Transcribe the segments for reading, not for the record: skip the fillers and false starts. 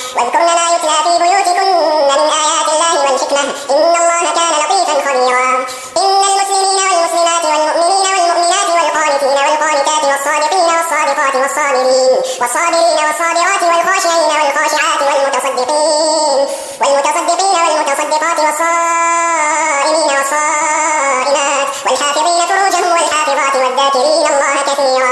واذكرن ما يتلى في بيوتكن من آيات الله والحكمة إن الله كان لطيفا خبيرا. إن المسلمين والمسلمات والمؤمنين والمؤمنات والقانتين والقانتات والصادقين والصادقات والصابرين والصابرات والخاشعين والخاشعات والمتصدقين والمتصدقات والصائمين والصائمات والحافظين فروجهم والحافظات والذاكرين الله كثيرا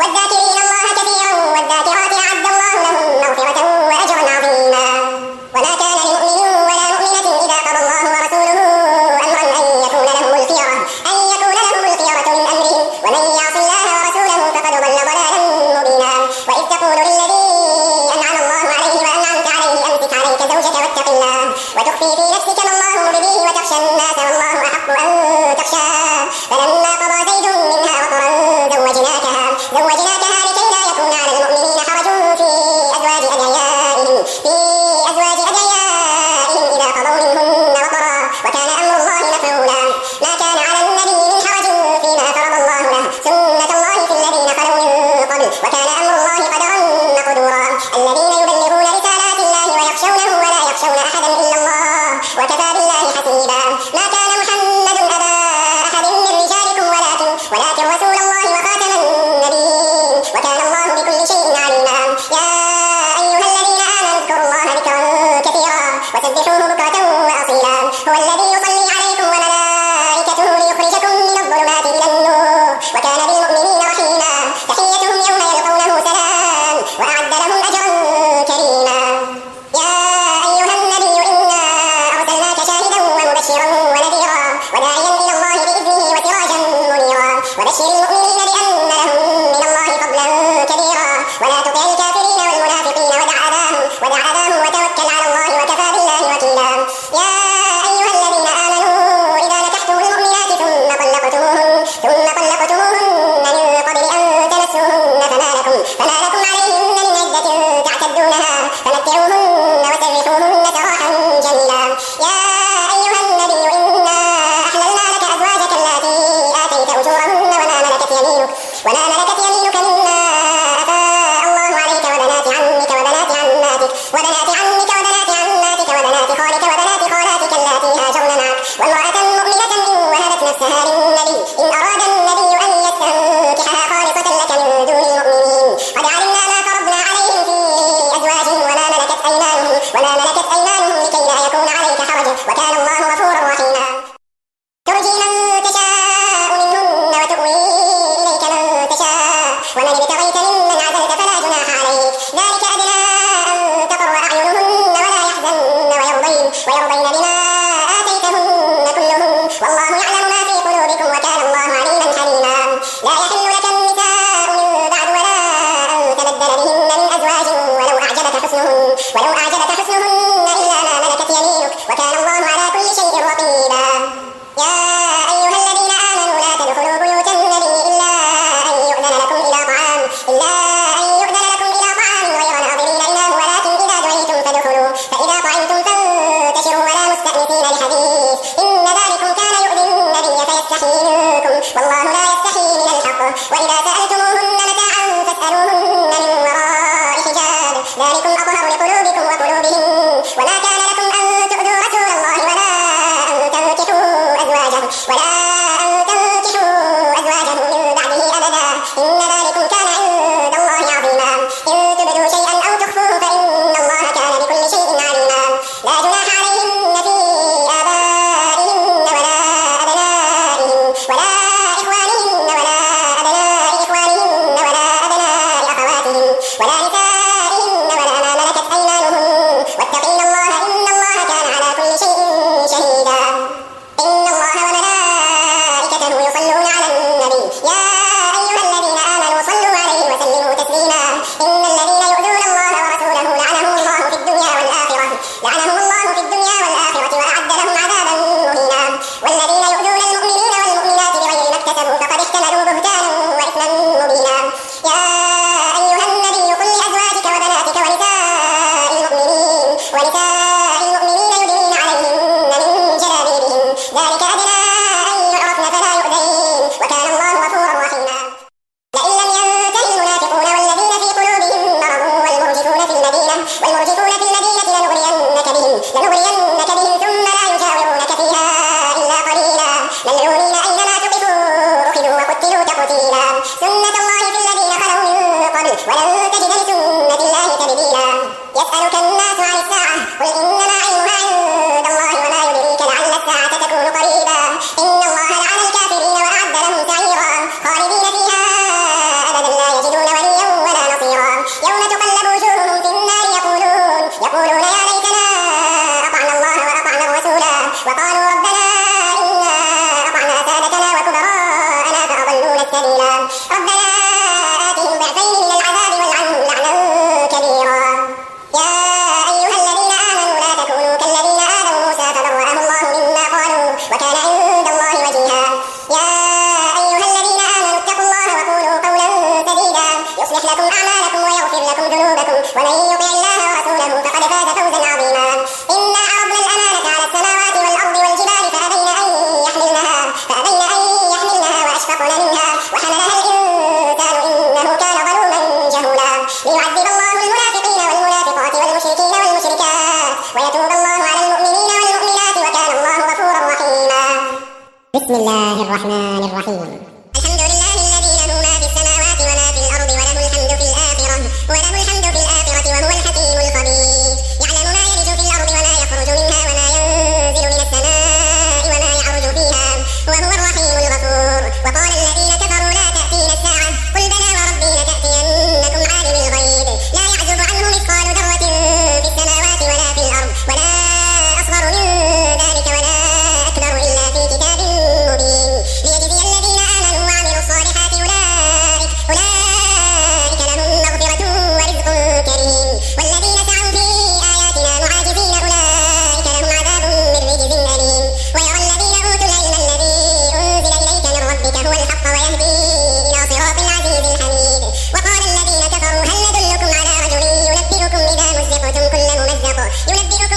والذاكرات أعد الله لهم مغفرة وأجرا عظيما. وما كان لمؤمن ولا مؤمنة إذا قضى الله ورسوله أمرا أن يكون لهم الخيرة من أمرهم ومن يعص الله ورسوله فقد ضل ضلالا مبينا. وإذ تقول للذي أنعم الله عليه وأنعمت عليه أمسك عليك زوجك واتق الله وتخفي في نفسك ما الله مبديه وتخشى الناس والله أحق أن تخشاه. فلما قضى زيد منها وطرا زوجناكها لكي لا يكون على المؤمنين حرج في أزواج أدعيائهم إذا قضوا منهن وطرا وكان أمر الله مفعولا. ما كان على النبي من حرج فيما فرض الله له سنة الله في الذين خلوا من قبل وكان أمر الله قدرا مقدورا. الذين يبلغون رسالات الله ويخشونه ولا يخشون أحدا إلا الله وكفى بالله حسيبا. ما كان محمد أبا أحد من رجالكم ولكن رسول الله وخاتم النبيين وكان الله بكل شيء عليما. يا أيها الذين آمنوا اذكروا الله ذكرا كثيرا وسبحوه بكرة وأصيلا. هو الذي يصلي عليكم وملائكته ليخرجكم من الظلمات إلى النور وكان بالمؤمنين رحيما. تحيتهم يوم يلقونه سلام وأعد لهم أجرا كريما. يا أيها النبي إنا أرسلناك شاهدا ومبشرا ونذيرا وداعيا إلى الله بإذنه وسراجا منيرا. وبشر المؤمنين بأن لهم من الله فضلا كبيرا ولا تطع الكافرين والمنافقين ودع أذاهم وتوكل على الله وكفى بالله وكيلا. يا أيها الذين آمنوا إذا نكحتم المؤمنات ثم طلقتموهن من قبل أن تمسوهن فما لكم عليهن من عدة تعتدونها فمتعوهن وسرحوهن سراحا جميلا. يا أيها النبي إنا أحللنا لك أزواجك اللاتي آتيت أجورهن وما ملكت يمينك مما أفاء الله عليك وبنات عمك وبنات عماتك وبنات خالك وبنات خالاتك اللاتي هاجرن معك وامرأة مؤمنة إن وهبت نفسها للنبي إن أراد النبي أن يستنكحها خالصة لك من دون المؤمنين. قد علمنا ما فرضنا عليهم في أزواجهم وما ملكت أيمانهم لكي لا يكون عليك حرج وكان الله غفورا رحيما. ترجي من تشاء منهن وتؤوي إليك من تشاء ومن ابتغيت ممن عزلت فلا جناح عليك. ذلك أدنى أن تقر أعينهن ولا يحزن ويرضين بما آتيتهن كلهم والله يعلم ما في قلوبكم وكان الله عليما حليما. لا يحل لك النساء من بعد ولا أن تبدل بهن من أزواج ولو أعجبك حسنهن إلا ما ملكت يمينك وكان الله على كل شيء رقيبا. يا أيها الذين آمنوا لا تدخلوا بيوت النبي إلا أن يؤذن لكم إلى طعام غير ناظرين إناه ولكن إذا دعيتم فادخلوا فإذا طعمتم فانتشروا ولا مستأنسين لحديث إن ذلكم كان يؤذي النبي فيستحيي منكم والله لا يستحيي من الحق. وإذا سألتموهن متاعا فاسألوهن من وراء حجاب ذلكم أطهر لقلوبكم وقلوبهم. وما كان لكم أن تؤذوا رسول الله ولا أن تنكحوا أزواجه من بعده أبدا إن ذلكم كان عند الله عظيما. إن تبدوا شيئا أو تخفوه فإن الله كان بكل شيء عليما. لا جناح عليهن في آبائهن ولا أبنائهن ولا إخوانهن ولا أبناء إخوانهن ولا أبناء ولن تجد لسنة الله تبديلا يسألك الناس عن الساعة قل إنما علمها عند الله وما يدريك لعل الساعة تكون قريبا إن الله لعن الكافرين وأعد لهم سعيرا خالدين فيها أبدا لا يجدون وليا ولا نصيرا يوم تقلب وجوههم في النار يقولون يا ليتنا أطعنا الله وأطعنا الرسولا وقالوا ربنا إنا أطعنا سادتنا وكبراءنا فأضلونا السبيلا ربنا آتهم ضعفين من العذاب والعنهم لعنا كبيرا يا أيها الذين آمنوا لا تكونوا كالذين آذوا موسى فبرأه الله مما قالوا وكان عند الله وجيها يا أيها الذين آمنوا اتقوا الله وقولوا قولا سديدا يصلح لكم أعمالكم ويغفر لكم ذنوبكم ومن يطع الله ورسوله فقد فاز فوزا عظيما إنا عرضنا الأمانة على السماوات والأرض والجبال فأبين أن يحملنها وأشفقن منها وحملها الإنسان إنه كان ظلوما جهولا ليعذب الله المنافقين والمنافقات والمشركين والمشركات ويتوب الله على المؤمنين والمؤمنات وكان الله غفورا رحيما بسم الله الرحمن الرحيم الحمد لله الذي له ما في السماوات وما في الأرض وله الحمد في الآخرة وهو الحكيم الخبير يعلم ما يلج في الأرض وما يخرج منها وما ينزل من السماء وما يعرج فيها وهو الرحيم الغفور وقال الذين كفروا لا تأتينا الساعة قل بلى وربي لتأتينكم عالم الغيب لا يعزب عنه مثقال ذرة في السماوات ولا في الأرض ولا أصغر من ذلك ولا أكبر إلا في كتاب مبين ليجزي الذين آمنوا وعملوا الصالحات أولئك لهم مغفرة ورزق كريم والذين سعوا في آياتنا معاجزين أولئك لهم عذاب من رجز أليم ويرى الذين أوتوا العلم الذي أنزل إليك من ربك هو الحق ويهدي إلى صراط العزيز الحميد وقال الذين كفروا هل ندلكم على رجل ينبئكم إذا مزقتم كل ممزق إنكم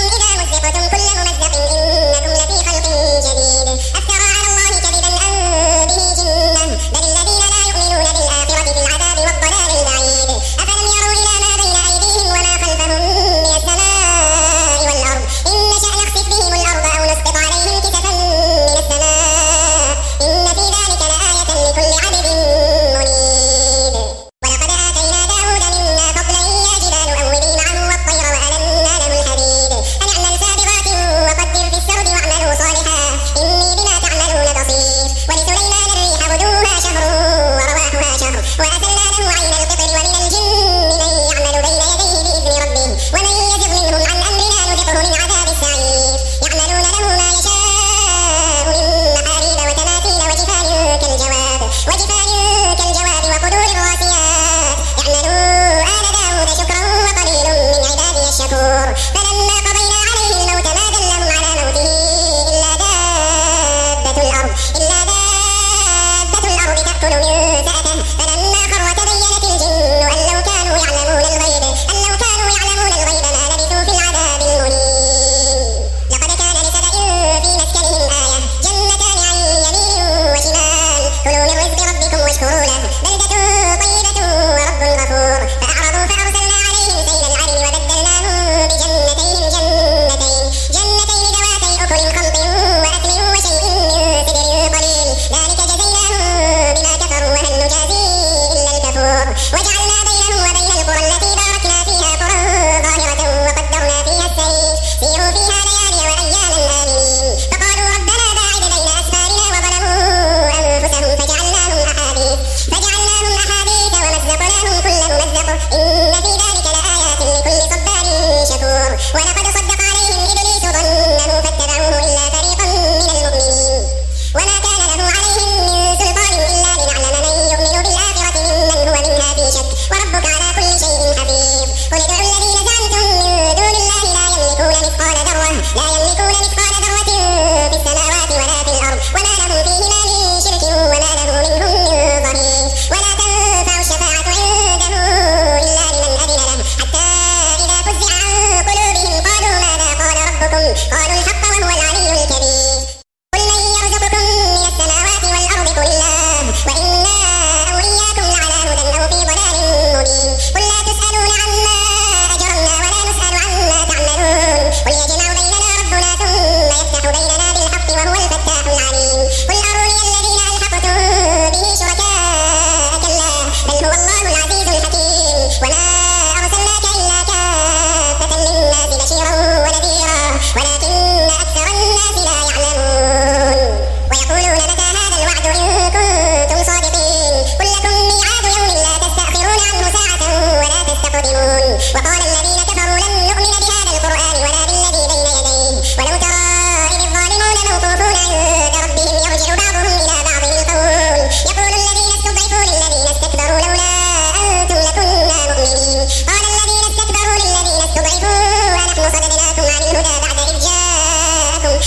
لفي خلق جديد أفترى على الله كذبا أم به جنة بل الذين لا يؤمنون بالآخرة في العذاب والضلال البعيد أفلم يروا إلى ما بين أيديهم وما خلفهم من السماء والأرض إن نشأ نخسف بهم الأرض أو نسقط عليهم كسفا من السماء إن في ذلك لآية لكل عبد منيب ولقد آتينا داود منا فضلا يا جبال أوبي معه والطير وألنا له الحديد أن اعمل سابغات وقدر في السرد واعملوا صالحا إني بما تعملون بصير ولسليمان الريح غدوها شهر ورواحها شهر وأسلنا له عين القطر ومن الجن من يعمل بين يديه بإذن ربه ومن يزغ منهم عن أمرنا نذقه من عذاب السعير يعملون له ما يشاء من محاريب وتماثيل وجفان كالجواب وقدور الراسيات اعملوا آل داود شكرا وقليل من عبادي الشكور فلما قضينا عليه الموت ما دلهم على موته إلا دابة الأرض تأكل من سأته فلما خر تبينت الجن أن لو كانوا يعلمون الغيب ما لبثوا في العذاب المهين لقد كان لسبأ في مسكنهم آية جنتان عن يمين وشمال كلوا من رزق ربكم واشكروا له بلدة طيبة ورب غفور فأعرضوا فأرسلنا عليهم سيل العرم وبدلناهم بجنتين ذواتي أكل خمط وأثل وشيء من سدر قليل ذلك جزيناهم بما كفروا وهل نجازي إلا الكفور وجعلنا بينهم وبين القرى التي باركنا فيها قرى ظاهرة وقدرنا فيها السير سيروا فيها ليالي وأياما آمنين فقالوا ربنا باعد بين أسفارنا وظلموا أنفسهم فجعلناهم أحاديث ومزقناهم كل ممزق إن في ذلك لآيات لكل صبار شكور ولقد صدق عليهم إبليس ظنه فاتبعوه إلا فريقا من المؤمنين وما كان له عليهم من سلطان إلا لنعلم من يؤمن بالآخرة ممن هو منها في شك وربك على كل شيء حفيظ قل ادعوا الذين زعمتم من دون الله لا يملكون مثقال ذرة في السماوات ولا في الأرض وما لهم فيهما من شرك وما له منهم من ظهير ولا تنفع الشفاعة عنده إلا لمن أذن له حتى إذا فزع عن قلوبهم قالوا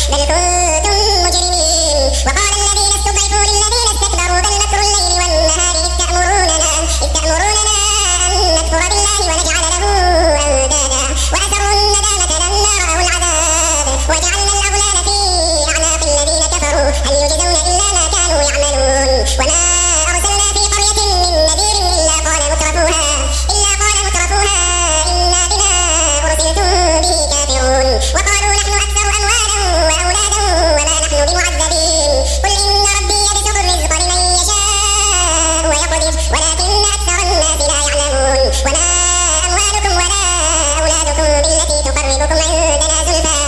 بل كنتم مجرمين. وقال الذين استضعفوا للذين استكبروا بل مكر الليل والنهار إذ تأمروننا أن نكفر بالله ونجعل له أندادا وأسروا الندامة لما رأوا العذاب وجعلنا الأغلال في أعناق الذين كفروا هل يجزون إلا ما كانوا يعملون. وما أرسلنا في قرية من نذير إلا قال مترفوها إنا بما أرسلتم به كافرون. وقالوا نحن أكثر أموالا وأولادا وما نحن بمعذبين. قل إن ربي يبسط الرزق لمن يشاء ويقدر ولكن أكثر الناس لا يعلمون. وما أموالكم ولا أولادكم بالتي تقربكم عندنا زلفى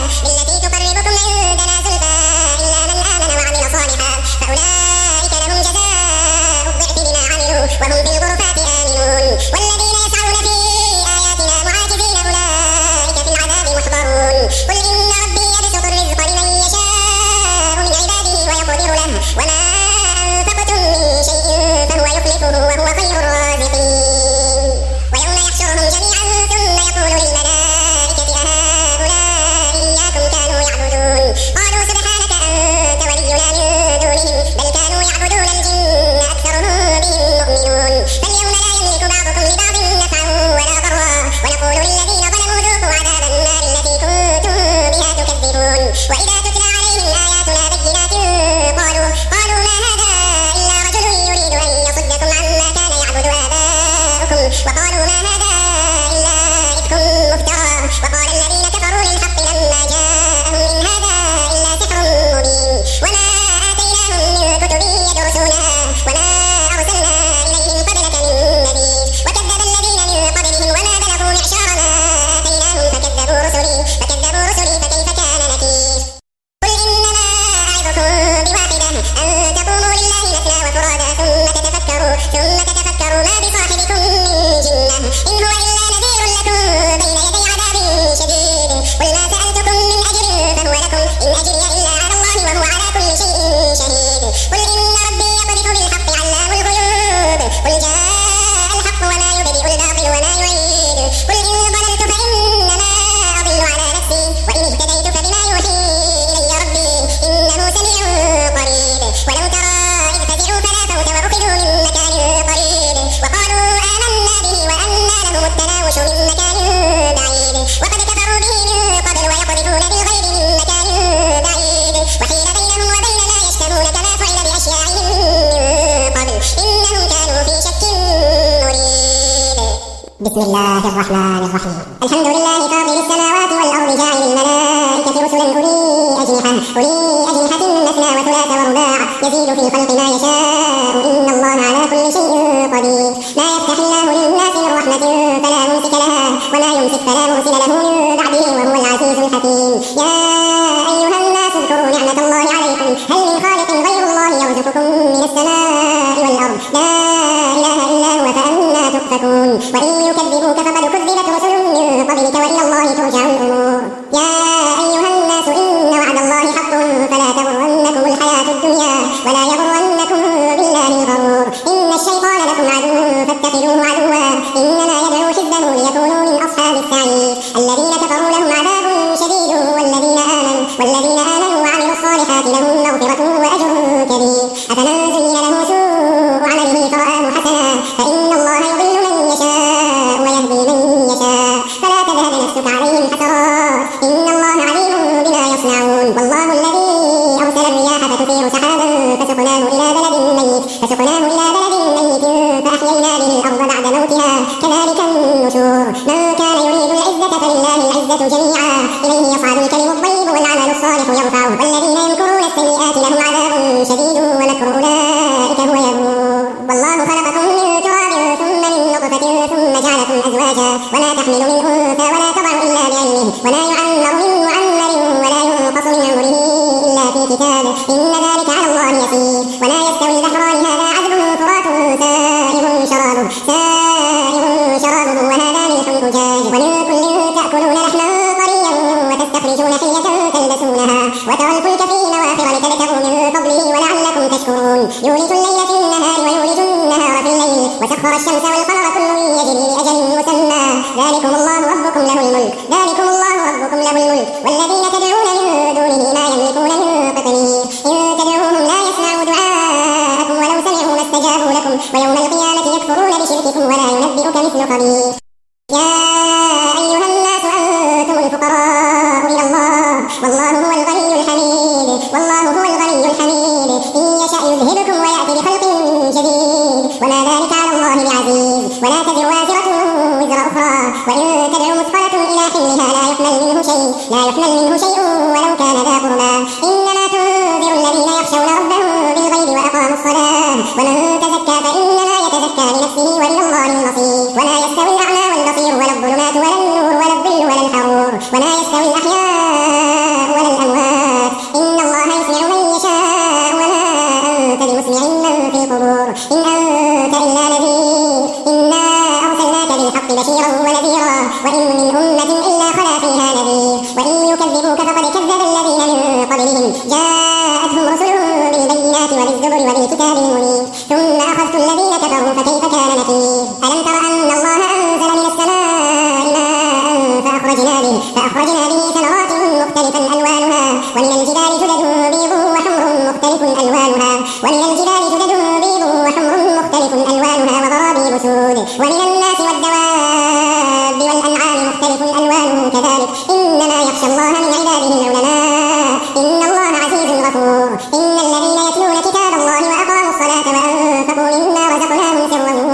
إلا من آمن وعمل صالحا فأولئك لهم جزاء الضعف بما عملوا وهم في الغرفات آمنون. والذين يسعون في آياتنا معاجزين أولئك في العذاب محضرون. قل إن ربي يبسط الرزق لمن يشاء من عباده ويقدر له وما أنفقتم من شيء فهو يخلفه وهو خير الرازقين. ويوم يحشرهم جميعا ثم يقول للملائكة أهؤلاء إياكم كانوا يعبدون قالوا سبحانك أنت ولينا من دونهم بل كانوا يعبدون الجن أكثرهم بهم مؤمنون. فاليوم لا يملك بعضكم لبعض نفعا ولا ضرا ونقول للذين ظلموا ذوقوا عذاب النار التي كنتم بها تكذبون. وإذا تتلى عليهم آياتنا بينات قالوا ما هذا إلا رجل يريد أن يصدكم عما كان يعبد آباؤكم وقالوا ما هذا إلا إفك مفترى. وقال الذين كفروا للحق لما جاءهم إن هذا إلا سحر مبين. وما آتيناهم من كتب يدرسونها وما أرسلنا إليهم قبلك من نذير. وكذب الذين من قبلهم وما بلغوا معشار ما آتيناهم فكذبوا رسلي فكيف كان نكير. قل إنما أعظكم بواحدة أن تقوموا لله مثنى وفرادى ثم تتفكروا ما بصاحبكم من جنة إن هو إلا نذير لكم بين يدي عذاب شديد. قل ما سألتكم من أجر فهو لكم إن أجري إلا على الله وهو على كل شيء شهيد. قل إن ربي يقذف بالحق علام الغيوب قل جاء الحق وما يبدئ الباطل وما يعيد. قل إن ضللت فإنما أضل على نفسي وإن اهتديت فبما يوحي إلي ربي إنه سميع قريب. ولو ترى إذ فزعوا فلا فوت وأخذوا من مكان قريب وقالوا آمنا به وأنى لهم التناوش من مكان بعيد. وقد كفروا به من قبل ويقذفون بالغيب من مكان بعيد وحيل بينهم وبين ما يشتهون كما فعل بأشياعهم من قبل إنهم كانوا في شك مريب. بسم الله الرحمن الرحيم. الحمد لله فاطر السماوات والأرض جاعل الملائكة رسلا أولي أجنحة مثنى وثلاث ورباع يزيد في الخلق ما يشاء إن الله على كل شيء قدير. ما يفتح الله للناس من رحمة فلا ممسك لها وما يمسك فلا مرسل له من بعده وهو العزيز الحكيم. يا أيها الناس اذكروا نعمة الله عليكم هل من خالق غير الله يرزقكم من السماء والأرض لا إله إلا هو فأنى تؤفكون. وإن يكذبوك فقد كذبت رسل من قبلك وإلى الله ترجع الأمور. يا أيها الناس إن وعد الله حق فلا تغرنكم الحياة الدنيا ولا يغرنكم بالله الغرور. إن الشيطان لكم عدو فاتخذوه عدوا إنما يدعو حزبه ليكونوا من أصحاب السعير. الذين كفروا لهم عذاب شديد والذين آمنوا وعملوا الصالحات لهم مغفرة وأجر كبير. أفمن زين له سوء عمله فرآه حسنا فإن الله يضل من يشاء ويهدي من يشاء فلا تذهب نفسك عليهم حسرات إن الله عليم بما يصنعون. والله الذي أرسل الرياح فتثير سحابا فسقناه إلى بلد ميت فأحيينا به الأرض بعد موتها كذلك النشور. من كان يريد العزة فلله العزة جميعا إليه يصعد الكلم الطيب والعمل الصالح يرفعه والذين يمكرون السيئات لهم عذاب شديد ومكر أولئك هو يبور. والله خلقكم من تراب ثم من نطفة ثم جعلكم أزواجا وما تحمل من أنثى ولا تضع إلا بعلمه وما يعمر من معمر ولا ينقص من عمره إلا في كتاب إن ذلك على الله يسير. ولا يستوي البحران هذا عذب فرات سائغ شرابه وهذا ملح أجاج ومن كل تأكلون لحما طريا وتستخرجون حلية تلبسونها وترى الفلك فيه مواخر لتبتغوا من فضله ولعلكم تشكرون. يولج الليل في النهار ويولج النهار في الليل وسخر الشمس والقمر كل يجري لأجل مسمى ذلكم الله ربكم له الملك والذين تدعون من دونه ما يملكون من قطمير إن تدعوهم لا يسمعوا دعاءكم ولو سمعوا ما استجابوا لكم ويوم القيامة يكفرون بشرككم ولا ينبئك مثل خبير. يا أيها الناس أنتم الفقراء إلى الله والله هو الغني الحميد إن يشأ يذهبكم ويأتي بخلق جديد وما ذلك على الله بعزيز. ولا تزر وازرة وزر أخرى وإن تدع مثقلة إلى حملها لا يحمل منه شيء ولو كان ذا قربى إنما تنذر الذين يخشون ربهم بالغيب وأقاموا الصلاة ومن تزكى فإنما يتزكى لنفسه وإلى الله المصير. ولا يستوي الأعمى والبصير ولا الظلمات ولا النور ولا الظل ولا الحرور ولا يستوي الأحياء ولا الأموات إن الله يسمع من يشاء وما أنت بمسمع من في القبور إن أنت إلا نذير إنا أرسلناك بالحق بشيرا ونذيرا وإن من أمة إلا خلا فيها نذير وإن يكذبوك فقد كذب الذين من قبلهم جاءتهم رسلهم بالبينات وبالزبر وبالكتاب المنير ثم أخذت الذين كفروا فكيف كان نكير. ألم تر أن الله أنزل من السماء ماء فأخرجنا به ثمرات مختلفا ألوانها ومن الجبال جدد بيض وحمر مختلف ألوانها وغرابيب سود ومن الناس والدواب والأنعام مختلف ألوانه كذلك إنما يخشى الله من عباده العلماء إن الله عزيز غفور. إن الذين يتلون كتاب الله وأقاموا الصلاة وأنفقوا مما رزقناهم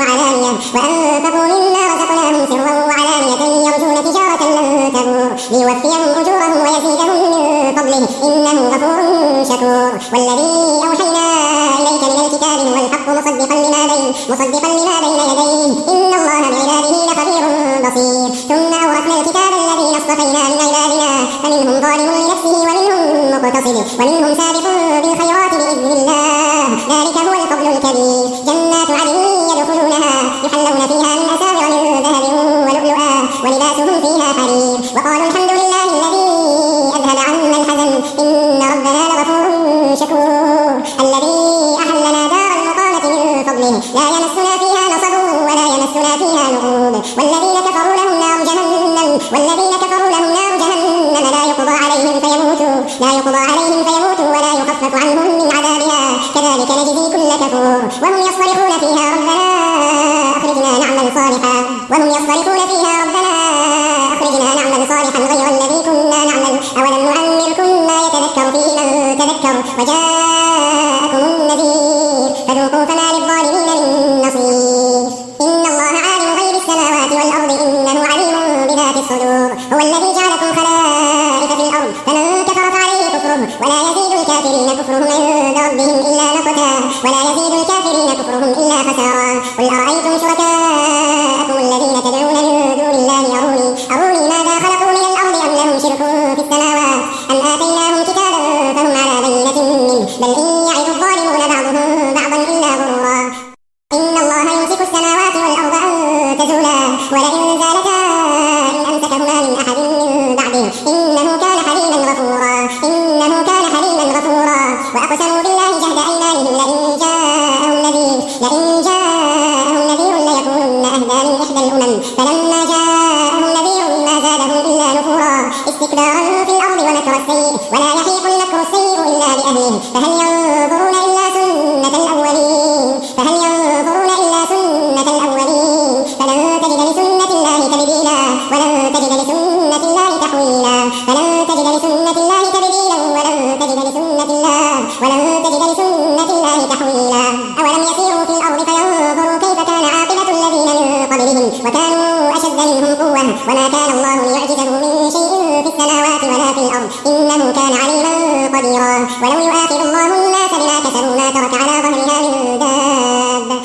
سرا وعلانية يرجون تجارة لن تبور ليوفيهم أجورهم ويزيدهم من فضله إنه غفور شكور. والذي أوحينا إليك من الكتاب هو الحق مصدقا لما بين يديه إن الله بعباده لخبير بصير. ثم أورثنا الكتاب الذين اصطفينا من عبادنا فمنهم ظالم لنفسه ومنهم مقتصد ومنهم سابق بالخيرات بإذن الله ذلك هو الفضل الكبير. جنات عدن يدخلونها يحلون فيها من أساور من ذهب ولؤلؤا ولباسهم فيها حرير وقالوا الحمد لله الذي أذهب عنا الحزن إن ربنا لغفور شكور. الذي أحلنا دار المقامة من فضله لا يمسنا فيها نصب ولا يمسنا فيها لغوب والذين كفروا لهم نار جهنم لا يقضى عليهم فيموتوا ولا يخفف عنهم من عذابها كذلك نجزي كل كفور. وهم يصطرخون فيها ربنا أخرجنا نعمل صالحا غير الذي كنا نعمل أولم نعمركم ما يتذكر فيه من تذكر وجاءكم النذير فذوقوا فما للظالمين من نصير. إن الله عالم غيب السماوات والأرض إنه عليم بذات الصدور. هو الذي جعلكم خلائف في الأرض فمن كفر فعليه كفره ولا يزيد الكافرين كفرهم عند ربهم إلا مقتا خسارا. قل أرأيتم شركاءكم الذين تدعون من دون الله أروني ماذا خلقوا من الأرض أم لهم شرك في السماوات أم آتيناهم كتابا فهم على بينة منه بل إن يعد الظالمون بعضهم بعضا إلا غرورا. إن الله يمسك السماوات والأرض أن تزولا ولئن زالتا إن أمسكهما من أحد من بعده إنه كان حليما غفورا. وأقسموا بالله جهد أيمانهم لئن جاءهم نذير ليكونن أهدى من إحدى الأمم فلما جاءهم نذير ما زادهم إلا نفورا استكبارا في الأرض ومكر السيء ولا يحيق المكر السيء إلا بأهله فهل ينظرون إلا سنة الأولين فلن تجد لسنة الله تبديلا ولن تجد لسنة الله تحويلا. أولم يسيروا في الأرض فينظروا كيف كان عاقبة الذين من قبلهم وكانوا أشد منهم قوة وما كان الله ليعجزه من شيء في السماوات ولا في الأرض إنه كان عليما قديرا. ولو يؤاخذ الله الناس بما كسبوا ما ترك على ظهرها من دابة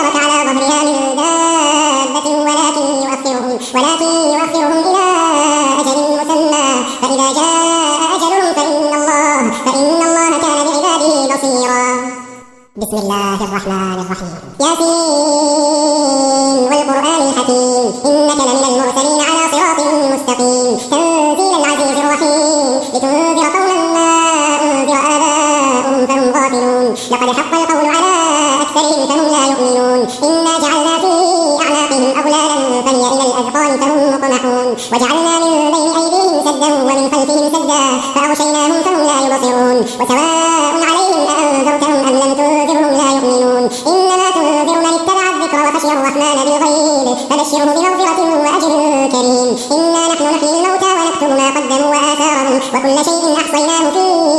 ولكن يؤخرهم إلى أجل مسمى فإذا جاء أجلهم فإن الله كان بعباده بصيرا. بسم الله الرحمن الرحيم. ياسين والقرآن الحكيم إنك لمن المرسلين على صراط مستقيم تنزيل العزيز الرحيم لتنذر قوما ما أنذر آباؤهم فهم غافلون لقد حق القول على أكثرهم فهم لا يؤمنون إنا جعلنا في أعناقهم أغلالا فهي إلى الأذقان فهم مقمحون وجعلنا من بين أيديهم سدا ومن خلفهم سدا فأغشيناهم فهم لا يبصرون وسواء عليهم أأنذرتهم أم لم تنذرهم لا يؤمنون إنما تنذر من اتبع الذكر وخشي الرحمن بالغيب فبشره بمغفرة وأجر كريم إنا نحن نحيي الموتى ونكتب ما قدموا وآثارهم وكل شيء أحصيناه في